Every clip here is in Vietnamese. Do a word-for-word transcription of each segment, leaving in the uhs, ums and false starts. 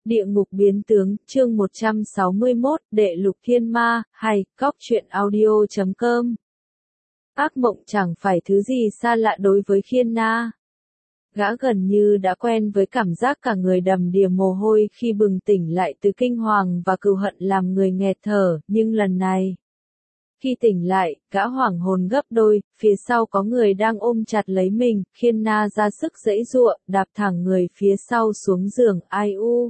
Địa ngục biến tướng, chương một trăm sáu mươi mốt, Đệ lục thiên ma, hay, cóc truyện audio chấm com. Ác mộng chẳng phải thứ gì xa lạ đối với Khiên Na. Gã gần như đã quen với cảm giác cả người đầm đìa mồ hôi khi bừng tỉnh lại từ kinh hoàng và cừu hận làm người nghẹt thở, nhưng lần này, khi tỉnh lại, gã hoảng hồn gấp đôi, phía sau có người đang ôm chặt lấy mình, Khiên Na ra sức giãy giụa, đạp thẳng người phía sau xuống giường, ai u.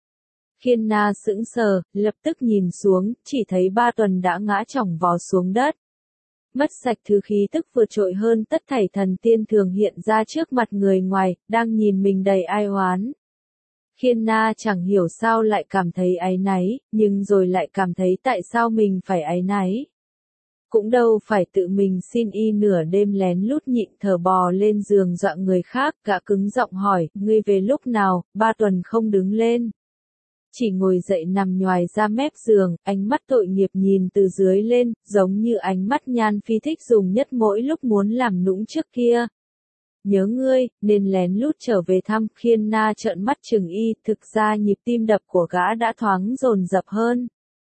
Khiên Na sững sờ, lập tức nhìn xuống, chỉ thấy Ba Tuần đã ngã chỏng vó xuống đất. Mất sạch thứ khí tức vượt trội hơn tất thảy thần tiên thường hiện ra trước mặt người ngoài, đang nhìn mình đầy ai oán. Khiên Na chẳng hiểu sao lại cảm thấy áy náy, nhưng rồi lại cảm thấy tại sao mình phải áy náy. Cũng đâu phải tự mình xin y nửa đêm lén lút nhịn thở bò lên giường dọa người khác, gã cứng giọng hỏi, ngươi về lúc nào? Ba Tuần không đứng lên, chỉ ngồi dậy nằm nhoài ra mép giường, ánh mắt tội nghiệp nhìn từ dưới lên, giống như ánh mắt Nhan Phi thích dùng nhất mỗi lúc muốn làm nũng trước kia. Nhớ ngươi, nên lén lút trở về thăm. Khiên Na trợn mắt chừng y, thực ra nhịp tim đập của gã đã thoáng dồn dập hơn.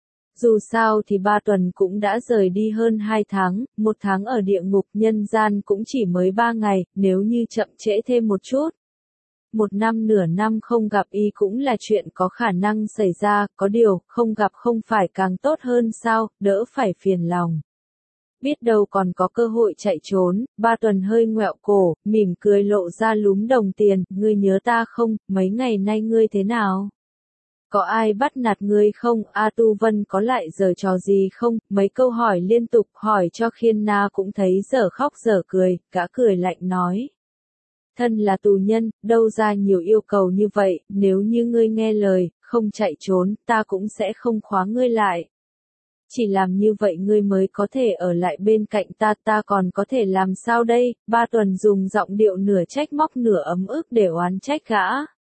Dù sao thì Ba Tuần cũng đã rời đi hơn hai tháng, một tháng ở địa ngục nhân gian cũng chỉ mới ba ngày, nếu như chậm trễ thêm một chút. Một năm nửa năm không gặp y cũng là chuyện có khả năng xảy ra, có điều, không gặp không phải càng tốt hơn sao, đỡ phải phiền lòng. Biết đâu còn có cơ hội chạy trốn. Ba Tuần hơi ngoẹo cổ, mỉm cười lộ ra lúm đồng tiền, ngươi nhớ ta không, mấy ngày nay ngươi thế nào? Có ai bắt nạt ngươi không? A Tu Vân có lại giở trò gì không? Mấy câu hỏi liên tục hỏi cho Khiên Na cũng thấy dở khóc dở cười, gã cười lạnh nói. Thân là tù nhân, đâu ra nhiều yêu cầu như vậy, nếu như ngươi nghe lời, không chạy trốn, ta cũng sẽ không khóa ngươi lại. Chỉ làm như vậy ngươi mới có thể ở lại bên cạnh ta, ta còn có thể làm sao đây? Ba Tuần dùng giọng điệu nửa trách móc nửa ấm ức để oán trách gã.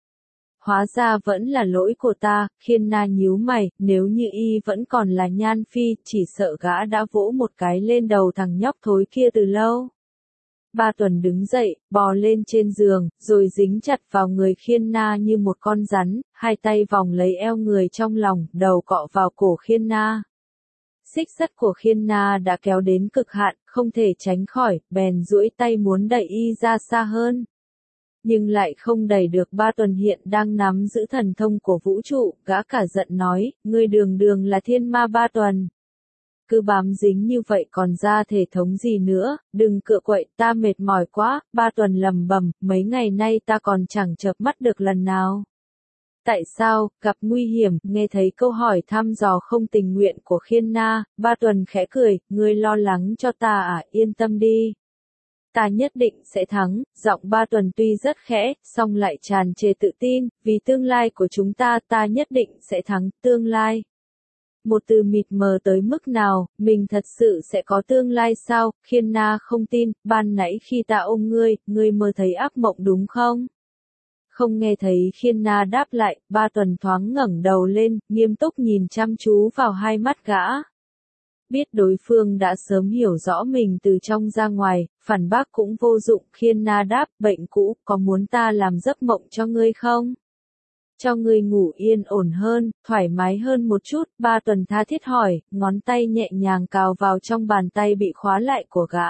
Hóa ra vẫn là lỗi của ta. Khiên Na nhíu mày, nếu như y vẫn còn là Nhan Phi, chỉ sợ gã đã vỗ một cái lên đầu thằng nhóc thối kia từ lâu. Ba Tuần đứng dậy, bò lên trên giường, rồi dính chặt vào người Khiên Na như một con rắn, hai tay vòng lấy eo người trong lòng, đầu cọ vào cổ Khiên Na. Xích sắt của Khiên Na đã kéo đến cực hạn, không thể tránh khỏi, bèn duỗi tay muốn đẩy y ra xa hơn. Nhưng lại không đẩy được. Ba Tuần hiện đang nắm giữ thần thông của vũ trụ, gã cả giận nói, ngươi đường đường là thiên ma Ba Tuần. Cứ bám dính như vậy còn ra thể thống gì nữa, đừng cựa quậy, ta mệt mỏi quá. Ba Tuần lầm bầm, mấy ngày nay ta còn chẳng chợp mắt được lần nào. Tại sao? Gặp nguy hiểm. Nghe thấy câu hỏi thăm dò không tình nguyện của Khiên Na, Ba Tuần khẽ cười, ngươi lo lắng cho ta à? Yên tâm đi, ta nhất định sẽ thắng. Giọng Ba Tuần tuy rất khẽ, song lại tràn trề tự tin, vì tương lai của chúng ta, ta nhất định sẽ thắng. Tương lai? Một từ mịt mờ tới mức nào, mình thật sự sẽ có tương lai sao? Khiên Na không tin, ban nãy khi ta ôm ngươi, ngươi mơ thấy ác mộng đúng không? Không nghe thấy Khiên Na đáp lại, Ba Tuần thoáng ngẩng đầu lên, nghiêm túc nhìn chăm chú vào hai mắt gã. Biết đối phương đã sớm hiểu rõ mình từ trong ra ngoài, phản bác cũng vô dụng. Khiên Na đáp, bệnh cũ, có muốn ta làm giấc mộng cho ngươi không? Cho ngươi ngủ yên ổn hơn, thoải mái hơn một chút. Ba Tuần tha thiết hỏi, ngón tay nhẹ nhàng cào vào trong bàn tay bị khóa lại của gã.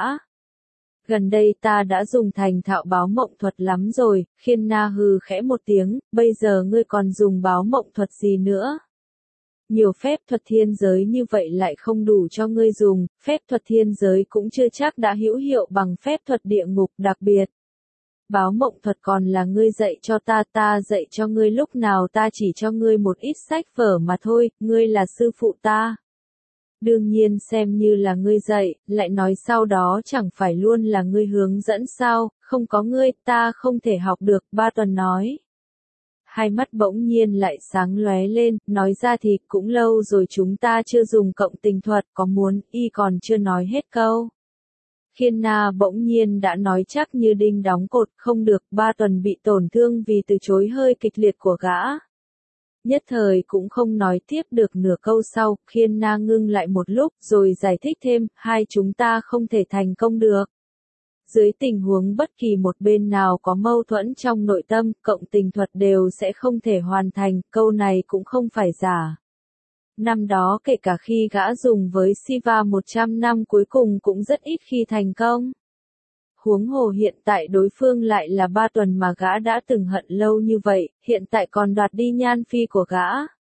Gần đây ta đã dùng thành thạo báo mộng thuật lắm rồi. Khiên Na hừ khẽ một tiếng, bây giờ ngươi còn dùng báo mộng thuật gì nữa? Nhiều phép thuật thiên giới như vậy lại không đủ cho ngươi dùng, phép thuật thiên giới cũng chưa chắc đã hữu hiệu bằng phép thuật địa ngục. Đặc biệt, báo mộng thuật còn là ngươi dạy cho ta, ta dạy cho ngươi lúc nào ta chỉ cho ngươi một ít sách vở mà thôi, ngươi là sư phụ ta. Đương nhiên xem như là ngươi dạy, lại nói sau đó chẳng phải luôn là ngươi hướng dẫn sao? Không có ngươi, ta không thể học được. Ba Tuần nói. Hai mắt bỗng nhiên lại sáng lóe lên, nói ra thì cũng lâu rồi chúng ta chưa dùng cộng tình thuật, có muốn? Y còn chưa nói hết câu. Khiên Na bỗng nhiên đã nói chắc như đinh đóng cột, không được. Ba Tuần bị tổn thương vì từ chối hơi kịch liệt của gã. Nhất thời cũng không nói tiếp được nửa câu sau. Khiên Na ngưng lại một lúc rồi giải thích thêm, hai chúng ta không thể thành công được. Dưới tình huống bất kỳ một bên nào có mâu thuẫn trong nội tâm, cộng tình thuật đều sẽ không thể hoàn thành, câu này cũng không phải giả. Năm đó kể cả khi gã dùng với Siva một trăm năm cuối cùng cũng rất ít khi thành công. Huống hồ hiện tại đối phương lại là Ba Tuần mà gã đã từng hận lâu như vậy, hiện tại còn đoạt đi nhan phi của gã.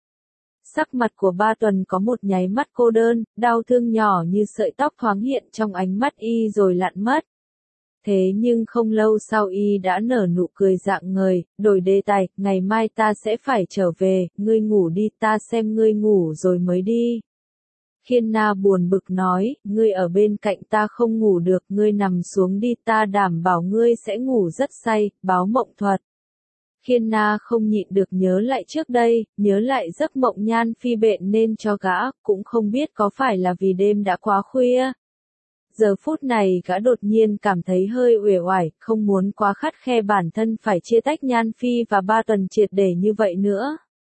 Sắc mặt của Ba Tuần có một nháy mắt cô đơn, đau thương nhỏ như sợi tóc thoáng hiện trong ánh mắt y rồi lặn mất. Thế nhưng không lâu sau y đã nở nụ cười rạng ngời, đổi đề tài, ngày mai ta sẽ phải trở về, ngươi ngủ đi, ta xem ngươi ngủ rồi mới đi. Khiên Na buồn bực nói, ngươi ở bên cạnh ta không ngủ được, ngươi nằm xuống đi, ta đảm bảo ngươi sẽ ngủ rất say, báo mộng thuật. Khiên Na không nhịn được nhớ lại trước đây, nhớ lại giấc mộng nhan phi bệnh nên cho gã, cũng không biết có phải là vì đêm đã quá khuya. Giờ phút này gã đột nhiên cảm thấy hơi uể oải, không muốn quá khắt khe bản thân phải chia tách Nhan Phi và Ba Tuần triệt để như vậy nữa.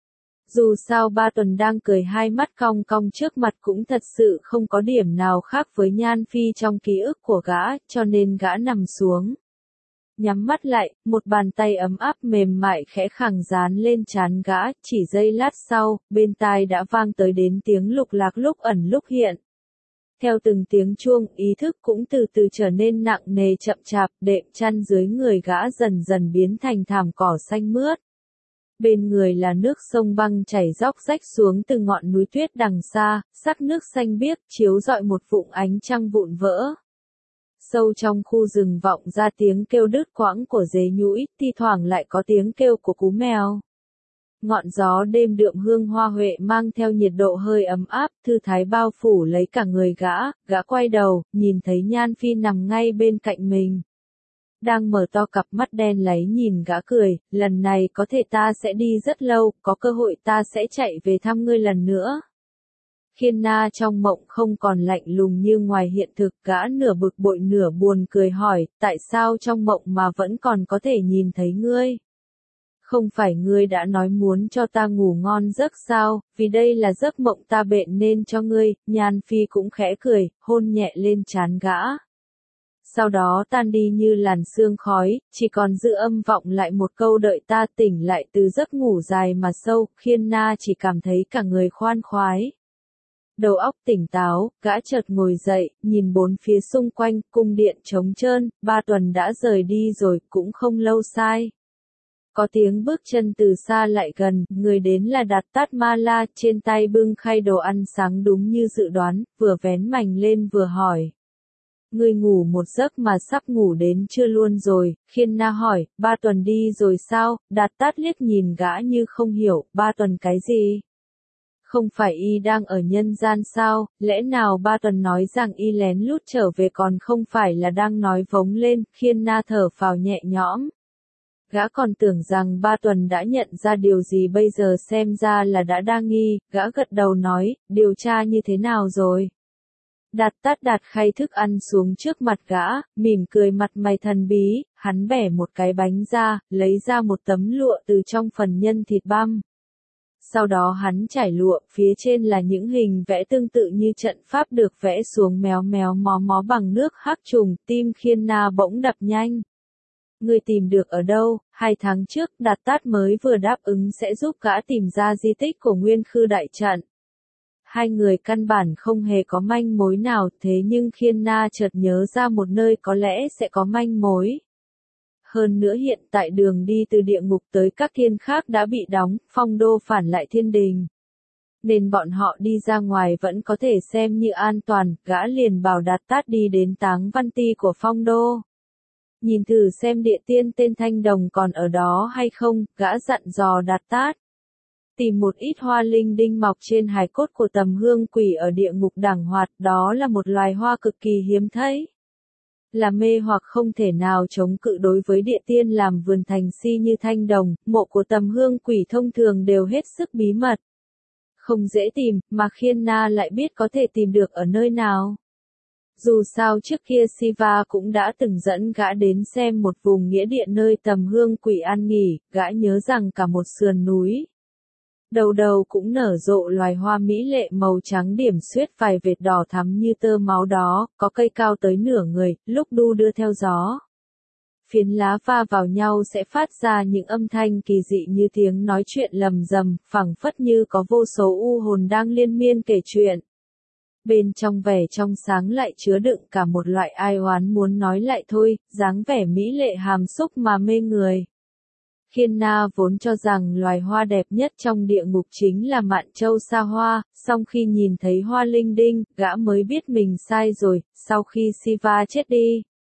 Dù sao Ba Tuần đang cười hai mắt cong cong trước mặt cũng thật sự không có điểm nào khác với Nhan Phi trong ký ức của gã, cho nên gã nằm xuống. Nhắm mắt lại, một bàn tay ấm áp mềm mại khẽ khàng dán lên trán gã, chỉ giây lát sau, bên tai đã vang tới đến tiếng lục lạc lúc ẩn lúc hiện. Theo từng tiếng chuông, ý thức cũng từ từ trở nên nặng nề chậm chạp, đệm chăn dưới người gã dần dần biến thành thảm cỏ xanh mướt. Bên người là nước sông băng chảy róc rách xuống từ ngọn núi tuyết đằng xa, sắc nước xanh biếc chiếu rọi một vụng ánh trăng vụn vỡ. Sâu trong khu rừng vọng ra tiếng kêu đứt quãng của dế nhũi, thi thoảng lại có tiếng kêu của cú mèo. Ngọn gió đêm đượm hương hoa huệ mang theo nhiệt độ hơi ấm áp, thư thái bao phủ lấy cả người gã, gã quay đầu, nhìn thấy Nhan Phi nằm ngay bên cạnh mình. Đang mở to cặp mắt đen láy nhìn gã cười, lần này có thể ta sẽ đi rất lâu, có cơ hội ta sẽ chạy về thăm ngươi lần nữa. Khiên Na trong mộng không còn lạnh lùng như ngoài hiện thực, gã nửa bực bội nửa buồn cười hỏi, tại sao trong mộng mà vẫn còn có thể nhìn thấy ngươi? Không phải ngươi đã nói muốn cho ta ngủ ngon giấc sao, vì đây là giấc mộng ta bệnh nên cho ngươi, Nhan Phi cũng khẽ cười, hôn nhẹ lên trán gã. Sau đó tan đi như làn sương khói, chỉ còn giữ âm vọng lại một câu đợi ta tỉnh lại từ giấc ngủ dài mà sâu, Khiên Na chỉ cảm thấy cả người khoan khoái. Đầu óc tỉnh táo, gã chợt ngồi dậy, nhìn bốn phía xung quanh, cung điện trống trơn, Ba Tuần đã rời đi rồi, cũng không lâu sai. Có tiếng bước chân từ xa lại gần, người đến là Đạt Tát Ma La, trên tay bưng khay đồ ăn sáng đúng như dự đoán, vừa vén mành lên vừa hỏi. Ngươi ngủ một giấc mà sắp ngủ đến chưa luôn rồi, Khiên Na hỏi, Ba Tuần đi rồi sao, Đạt Tát liếc nhìn gã như không hiểu, Ba Tuần cái gì? Không phải y đang ở nhân gian sao, lẽ nào Ba Tuần nói rằng y lén lút trở về còn không phải là đang nói vống lên, Khiên Na thở phào nhẹ nhõm. Gã còn tưởng rằng Ba Tuần đã nhận ra điều gì bây giờ xem ra là đã đa nghi, gã gật đầu nói, điều tra như thế nào rồi? Đạt Tát đặt khay thức ăn xuống trước mặt gã, mỉm cười mặt mày thần bí, hắn bẻ một cái bánh ra, lấy ra một tấm lụa từ trong phần nhân thịt băm. Sau đó hắn trải lụa, phía trên là những hình vẽ tương tự như trận pháp được vẽ xuống méo méo mó mó bằng nước hắc trùng, tim Khiên Na bỗng đập nhanh. Người tìm được ở đâu? Hai tháng trước, Đạt Tát mới vừa đáp ứng sẽ giúp gã tìm ra di tích của Nguyên Khư Đại Trận. Hai người căn bản không hề có manh mối nào, thế nhưng Khiên Na chợt nhớ ra một nơi có lẽ sẽ có manh mối. Hơn nữa hiện tại đường đi từ địa ngục tới các thiên khác đã bị đóng, Phong Đô phản lại thiên đình. Nên bọn họ đi ra ngoài vẫn có thể xem như an toàn, gã liền bảo Đạt Tát đi đến Táng Văn Ti của Phong Đô. Nhìn thử xem địa tiên tên Thanh Đồng còn ở đó hay không, gã dặn dò Đạt Tát. Tìm một ít hoa linh đinh mọc trên hài cốt của Tầm Hương Quỷ ở địa ngục đẳng hoạt, đó là một loài hoa cực kỳ hiếm thấy. Là mê hoặc không thể nào chống cự đối với địa tiên làm vườn thành si như Thanh Đồng, mộ của Tầm Hương Quỷ thông thường đều hết sức bí mật. Không dễ tìm, mà Khiên Na lại biết có thể tìm được ở nơi nào. Dù sao trước kia Siva cũng đã từng dẫn gã đến xem một vùng nghĩa địa nơi Tầm Hương Quỷ an nghỉ, gã nhớ rằng cả một sườn núi Đầu đầu cũng nở rộ loài hoa mỹ lệ màu trắng điểm xuyết vài vệt đỏ thắm như tơ máu đó, có cây cao tới nửa người, lúc đu đưa theo gió. Phiến lá va vào nhau sẽ phát ra những âm thanh kỳ dị như tiếng nói chuyện lầm rầm, phảng phất như có vô số u hồn đang liên miên kể chuyện. Bên trong vẻ trong sáng lại chứa đựng cả một loại ai oán muốn nói lại thôi, dáng vẻ mỹ lệ hàm xúc mà mê người. Khiên Na vốn cho rằng loài hoa đẹp nhất trong địa ngục chính là mạn châu sa hoa, song khi nhìn thấy hoa linh đinh, gã mới biết mình sai rồi, sau khi Siva chết đi.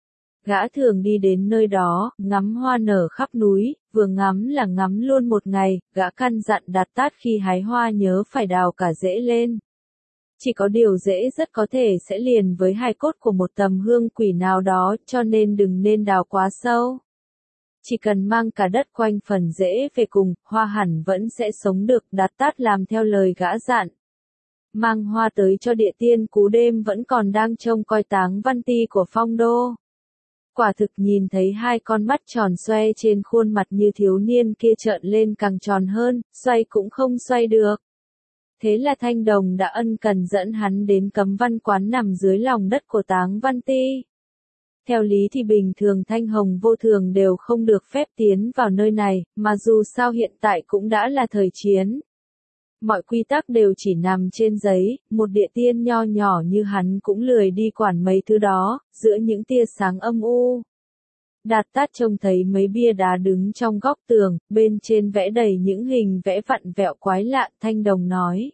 Gã thường đi đến nơi đó, ngắm hoa nở khắp núi, vừa ngắm là ngắm luôn một ngày, gã căn dặn Đạt Tát khi hái hoa nhớ phải đào cả rễ lên. Chỉ có điều rễ rất có thể sẽ liền với hài cốt của một tầm hương quỷ nào đó, cho nên đừng nên đào quá sâu. Chỉ cần mang cả đất quanh phần rễ về cùng, hoa hẳn vẫn sẽ sống được, Đạt Tát làm theo lời gã dặn. Mang hoa tới cho địa tiên cú đêm vẫn còn đang trông coi táng văn ti của Phong Đô. Quả thực nhìn thấy hai con mắt tròn xoe trên khuôn mặt như thiếu niên kia trợn lên càng tròn hơn, xoay cũng không xoay được. Thế là Thanh Đồng đã ân cần dẫn hắn đến Cấm Văn Quán nằm dưới lòng đất của táng văn ti. Theo lý thì bình thường Thanh Hồng Vô Thường đều không được phép tiến vào nơi này, mà dù sao hiện tại cũng đã là thời chiến. Mọi quy tắc đều chỉ nằm trên giấy, một địa tiên nho nhỏ như hắn cũng lười đi quản mấy thứ đó, giữa những tia sáng âm u. Đạt Tát trông thấy mấy bia đá đứng trong góc tường, bên trên vẽ đầy những hình vẽ vặn vẹo quái lạ, Thanh Đồng nói.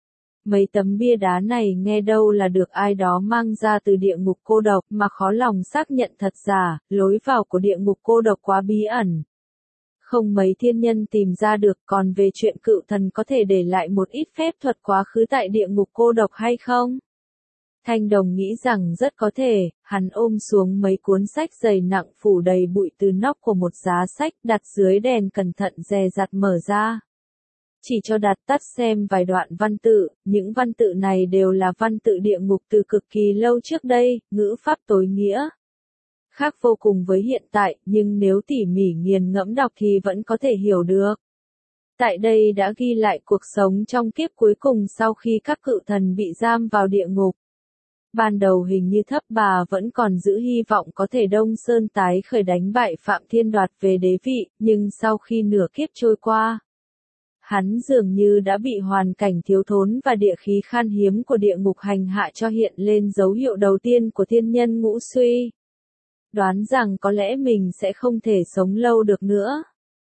Mấy tấm bia đá này nghe đâu là được ai đó mang ra từ địa ngục cô độc mà khó lòng xác nhận thật giả, lối vào của địa ngục cô độc quá bí ẩn. Không mấy thiên nhân tìm ra được, còn về chuyện cựu thần có thể để lại một ít phép thuật quá khứ tại địa ngục cô độc hay không? Thanh Đồng nghĩ rằng rất có thể, hắn ôm xuống mấy cuốn sách dày nặng phủ đầy bụi từ nóc của một giá sách đặt dưới đèn cẩn thận dè dặt mở ra. Chỉ cho Đạt Tát xem vài đoạn văn tự, những văn tự này đều là văn tự địa ngục từ cực kỳ lâu trước đây, ngữ pháp tối nghĩa. Khác vô cùng với hiện tại, nhưng nếu tỉ mỉ nghiền ngẫm đọc thì vẫn có thể hiểu được. Tại đây đã ghi lại cuộc sống trong kiếp cuối cùng sau khi các cự thần bị giam vào địa ngục. Ban đầu hình như Thấp Bà vẫn còn giữ hy vọng có thể Đông Sơn tái khởi đánh bại Phạm Thiên đoạt về đế vị, nhưng sau khi nửa kiếp trôi qua, hắn dường như đã bị hoàn cảnh thiếu thốn và địa khí khan hiếm của địa ngục hành hạ cho hiện lên dấu hiệu đầu tiên của thiên nhân ngũ suy. Đoán rằng có lẽ mình sẽ không thể sống lâu được nữa.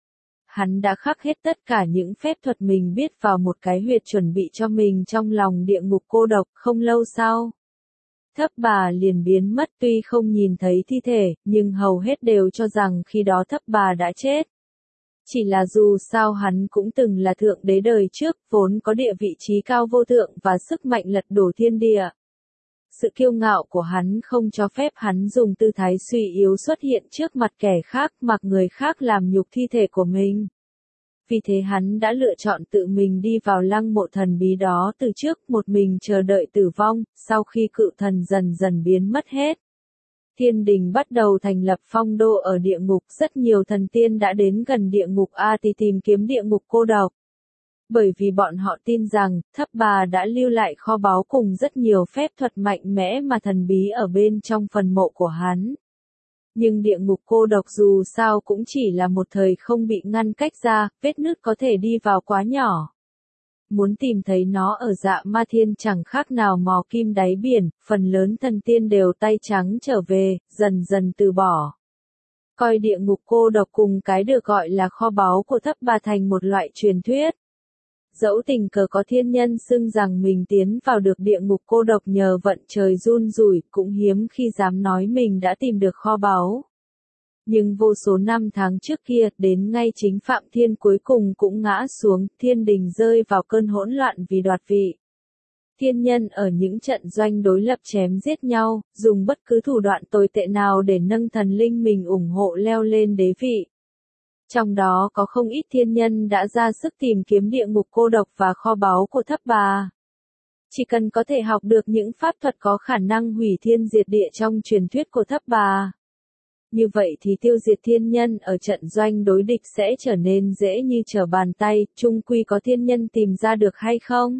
Hắn đã khắc hết tất cả những phép thuật mình biết vào một cái huyệt chuẩn bị cho mình trong lòng địa ngục cô độc. Không lâu sau, Thấp Bà liền biến mất, tuy không nhìn thấy thi thể, nhưng hầu hết đều cho rằng khi đó Thấp Bà đã chết. Chỉ là dù sao hắn cũng từng là thượng đế đời trước, vốn có địa vị trí cao vô thượng và sức mạnh lật đổ thiên địa. Sự kiêu ngạo của hắn không cho phép hắn dùng tư thái suy yếu xuất hiện trước mặt kẻ khác, mặc người khác làm nhục thi thể của mình. Vì thế hắn đã lựa chọn tự mình đi vào lăng mộ thần bí đó từ trước, một mình chờ đợi tử vong. Sau khi cự thần dần dần biến mất hết, thiên đình bắt đầu thành lập phong đô ở địa ngục. Rất nhiều thần tiên đã đến gần địa ngục A Tỳ tìm kiếm địa ngục cô độc. Bởi vì bọn họ tin rằng, Thấp Bà đã lưu lại kho báu cùng rất nhiều phép thuật mạnh mẽ mà thần bí ở bên trong phần mộ của hắn. Nhưng địa ngục cô độc dù sao cũng chỉ là một thời không bị ngăn cách ra, vết nứt có thể đi vào quá nhỏ. Muốn tìm thấy nó ở Dạ Ma Thiên chẳng khác nào mò kim đáy biển, phần lớn thần tiên đều tay trắng trở về, dần dần từ bỏ. Coi địa ngục cô độc cùng cái được gọi là kho báu của Thấp Bà thành một loại truyền thuyết. Dẫu tình cờ có thiên nhân xưng rằng mình tiến vào được địa ngục cô độc nhờ vận trời run rủi, cũng hiếm khi dám nói mình đã tìm được kho báu. Nhưng vô số năm tháng trước kia, đến ngay chính Phạm Thiên cuối cùng cũng ngã xuống, thiên đình rơi vào cơn hỗn loạn vì đoạt vị. Thiên nhân ở những trận doanh đối lập chém giết nhau, dùng bất cứ thủ đoạn tồi tệ nào để nâng thần linh mình ủng hộ leo lên đế vị. Trong đó có không ít thiên nhân đã ra sức tìm kiếm địa ngục cô độc và kho báu của Thấp Bà. Chỉ cần có thể học được những pháp thuật có khả năng hủy thiên diệt địa trong truyền thuyết của Thấp Bà, Như vậy thì tiêu diệt thiên nhân ở trận doanh đối địch sẽ trở nên dễ như trở bàn tay, chung quy có thiên nhân tìm ra được hay không?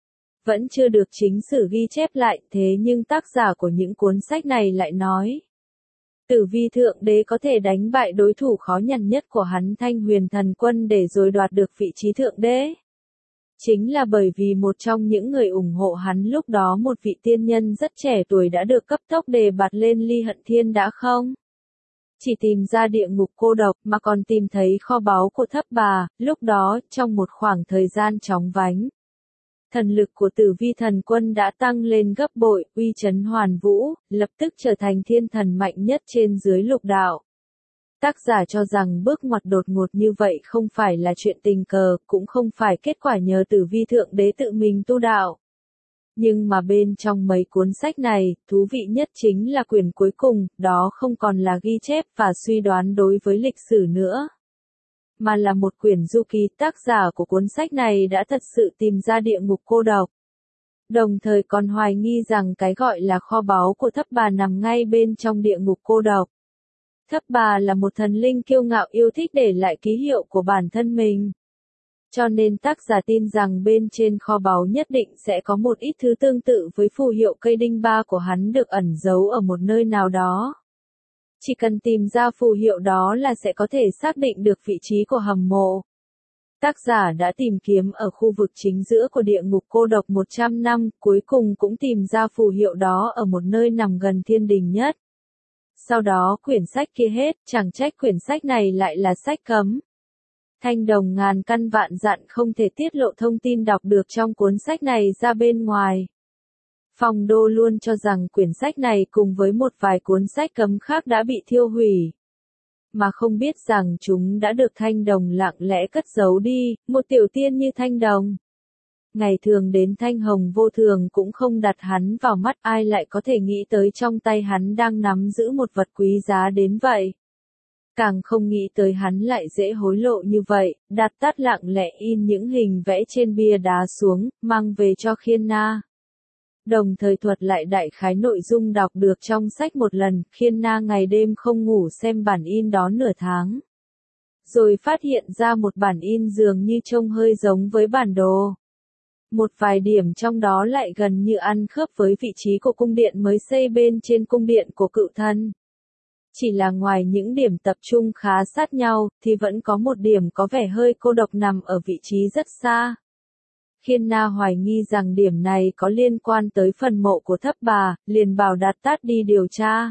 Vẫn chưa được chính sử ghi chép lại, thế nhưng tác giả của những cuốn sách này lại nói. Tử Vi thượng đế có thể đánh bại đối thủ khó nhằn nhất của hắn Thanh Huyền thần quân để rồi đoạt được vị trí thượng đế. Chính là bởi vì một trong những người ủng hộ hắn lúc đó một vị tiên nhân rất trẻ tuổi đã được cấp tốc đề bạt lên ly hận thiên đã không? Chỉ tìm ra địa ngục cô độc mà còn tìm thấy kho báu của thấp bà, lúc đó, trong một khoảng thời gian chóng vánh. Thần lực của tử vi thần quân đã tăng lên gấp bội, uy chấn hoàn vũ, lập tức trở thành thiên thần mạnh nhất trên dưới lục đạo. Tác giả cho rằng bước ngoặt đột ngột như vậy không phải là chuyện tình cờ, cũng không phải kết quả nhờ tử vi thượng đế tự mình tu đạo. Nhưng mà bên trong mấy cuốn sách này, thú vị nhất chính là quyển cuối cùng, đó không còn là ghi chép và suy đoán đối với lịch sử nữa. Mà là một quyển du ký, tác giả của cuốn sách này đã thật sự tìm ra địa ngục cô độc. Đồng thời còn hoài nghi rằng cái gọi là kho báu của thấp bà nằm ngay bên trong địa ngục cô độc. Thấp bà là một thần linh kiêu ngạo yêu thích để lại ký hiệu của bản thân mình. Cho nên tác giả tin rằng bên trên kho báu nhất định sẽ có một ít thứ tương tự với phù hiệu cây đinh ba của hắn được ẩn giấu ở một nơi nào đó. Chỉ cần tìm ra phù hiệu đó là sẽ có thể xác định được vị trí của hầm mộ. Tác giả đã tìm kiếm ở khu vực chính giữa của địa ngục cô độc một trăm năm, cuối cùng cũng tìm ra phù hiệu đó ở một nơi nằm gần thiên đình nhất. Sau đó quyển sách kia hết, chẳng trách quyển sách này lại là sách cấm. Thanh Đồng ngàn căn vạn dặn không thể tiết lộ thông tin đọc được trong cuốn sách này ra bên ngoài. Phong Đô luôn cho rằng quyển sách này cùng với một vài cuốn sách cấm khác đã bị thiêu hủy. Mà không biết rằng chúng đã được Thanh Đồng lặng lẽ cất giấu đi, một tiểu tiên như Thanh Đồng. Ngày thường đến Thanh Hồng vô thường cũng không đặt hắn vào mắt, ai lại có thể nghĩ tới trong tay hắn đang nắm giữ một vật quý giá đến vậy. Càng không nghĩ tới hắn lại dễ hối lộ như vậy, đặt tắt lặng lẽ in những hình vẽ trên bia đá xuống, mang về cho Khiên Na. Đồng thời thuật lại đại khái nội dung đọc được trong sách một lần, Khiên Na ngày đêm không ngủ xem bản in đó nửa tháng. Rồi phát hiện ra một bản in dường như trông hơi giống với bản đồ. Một vài điểm trong đó lại gần như ăn khớp với vị trí của cung điện mới xây bên trên cung điện của cựu thân. Chỉ là ngoài những điểm tập trung khá sát nhau, thì vẫn có một điểm có vẻ hơi cô độc nằm ở vị trí rất xa. Khiên Na hoài nghi rằng điểm này có liên quan tới phần mộ của thấp bà, liền bảo Đạt Tát đi điều tra.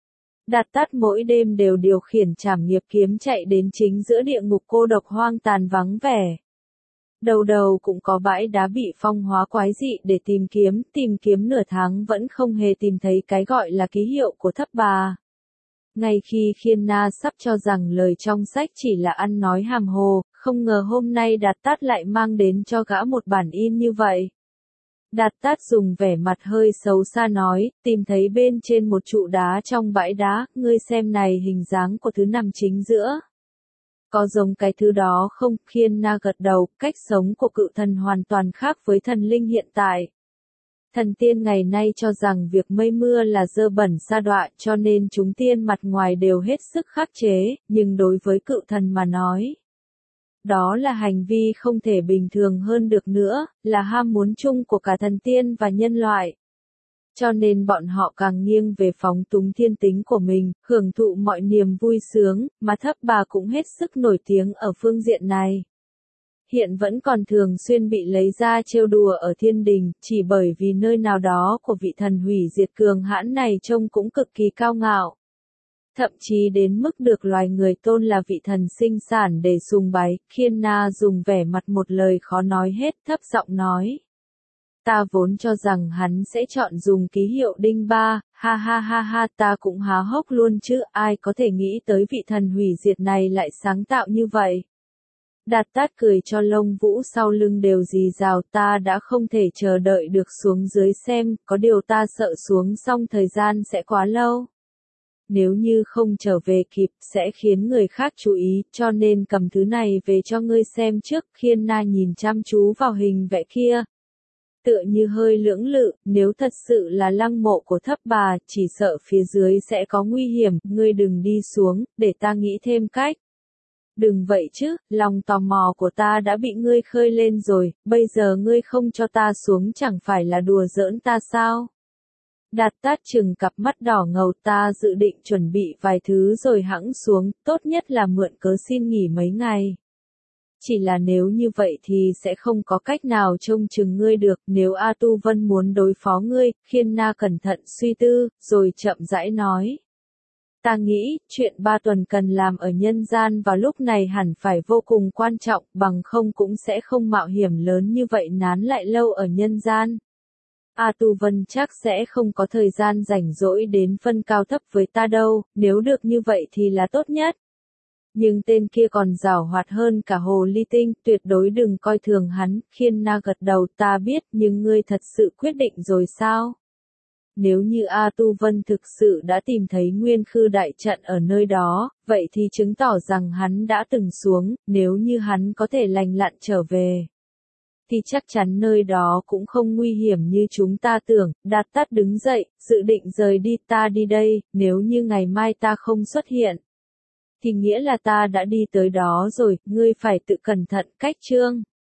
Đạt Tát mỗi đêm đều điều khiển trảm nghiệp kiếm chạy đến chính giữa địa ngục cô độc hoang tàn vắng vẻ. Đầu đầu cũng có bãi đá bị phong hóa quái dị để tìm kiếm, tìm kiếm nửa tháng vẫn không hề tìm thấy cái gọi là ký hiệu của thấp bà. Ngay khi Khiên Na sắp cho rằng lời trong sách chỉ là ăn nói hàm hồ, không ngờ hôm nay Đạt Tát lại mang đến cho gã một bản in như vậy. Đạt Tát dùng vẻ mặt hơi xấu xa nói, tìm thấy bên trên một trụ đá trong bãi đá, ngươi xem này hình dáng của thứ nằm chính giữa. Có giống cái thứ đó không? Khiên Na gật đầu, cách sống của cự thần hoàn toàn khác với thần linh hiện tại. Thần tiên ngày nay cho rằng việc mây mưa là dơ bẩn sa đọa, cho nên chúng tiên mặt ngoài đều hết sức khắc chế, nhưng đối với cự thần mà nói, đó là hành vi không thể bình thường hơn được nữa, là ham muốn chung của cả thần tiên và nhân loại. Cho nên bọn họ càng nghiêng về phóng túng thiên tính của mình, hưởng thụ mọi niềm vui sướng, mà thấp bà cũng hết sức nổi tiếng ở phương diện này. Hiện vẫn còn thường xuyên bị lấy ra trêu đùa ở thiên đình, chỉ bởi vì nơi nào đó của vị thần hủy diệt cường hãn này trông cũng cực kỳ cao ngạo. Thậm chí đến mức được loài người tôn là vị thần sinh sản để sùng bái. Khiên Na dùng vẻ mặt một lời khó nói hết, thấp giọng nói. Ta vốn cho rằng hắn sẽ chọn dùng ký hiệu đinh ba, ha ha ha ha, ta cũng há hốc luôn chứ, ai có thể nghĩ tới vị thần hủy diệt này lại sáng tạo như vậy. Đạt Tát cười cho lông vũ sau lưng đều rì rào, ta đã không thể chờ đợi được xuống dưới xem, có điều ta sợ xuống xong thời gian sẽ quá lâu. Nếu như không trở về kịp, sẽ khiến người khác chú ý, cho nên cầm thứ này về cho ngươi xem trước. Khiên Na nhìn chăm chú vào hình vẽ kia. tựa như hơi lưỡng lự, nếu thật sự là lăng mộ của thấp bà, chỉ sợ phía dưới sẽ có nguy hiểm, ngươi đừng đi xuống, để ta nghĩ thêm cách. Đừng vậy chứ, lòng tò mò của ta đã bị ngươi khơi lên rồi, bây giờ ngươi không cho ta xuống chẳng phải là đùa giỡn ta sao? Đạt Tát chừng cặp mắt đỏ ngầu, ta dự định chuẩn bị vài thứ rồi hẵng xuống, tốt nhất là mượn cớ xin nghỉ mấy ngày. Chỉ là nếu như vậy thì sẽ không có cách nào trông chừng ngươi được, nếu A Tu Vân muốn đối phó ngươi, Khiên Na cẩn thận suy tư, rồi chậm rãi nói. Ta nghĩ, chuyện ba tuần cần làm ở nhân gian vào lúc này hẳn phải vô cùng quan trọng, bằng không cũng sẽ không mạo hiểm lớn như vậy nán lại lâu ở nhân gian. A Tu Vân chắc sẽ không có thời gian rảnh rỗi đến phân cao thấp với ta đâu, nếu được như vậy thì là tốt nhất. Nhưng tên kia còn giàu hoạt hơn cả hồ ly tinh, tuyệt đối đừng coi thường hắn. Khiên Na gật đầu, ta biết, nhưng ngươi thật sự quyết định rồi sao? Nếu như A Tu Vân thực sự đã tìm thấy nguyên khư đại trận ở nơi đó, vậy thì chứng tỏ rằng hắn đã từng xuống, nếu như hắn có thể lành lặn trở về, thì chắc chắn nơi đó cũng không nguy hiểm như chúng ta tưởng. Đạt Tát đứng dậy, dự định rời đi, ta đi đây, nếu như ngày mai ta không xuất hiện, thì nghĩa là ta đã đi tới đó rồi, ngươi phải tự cẩn thận. Cách chương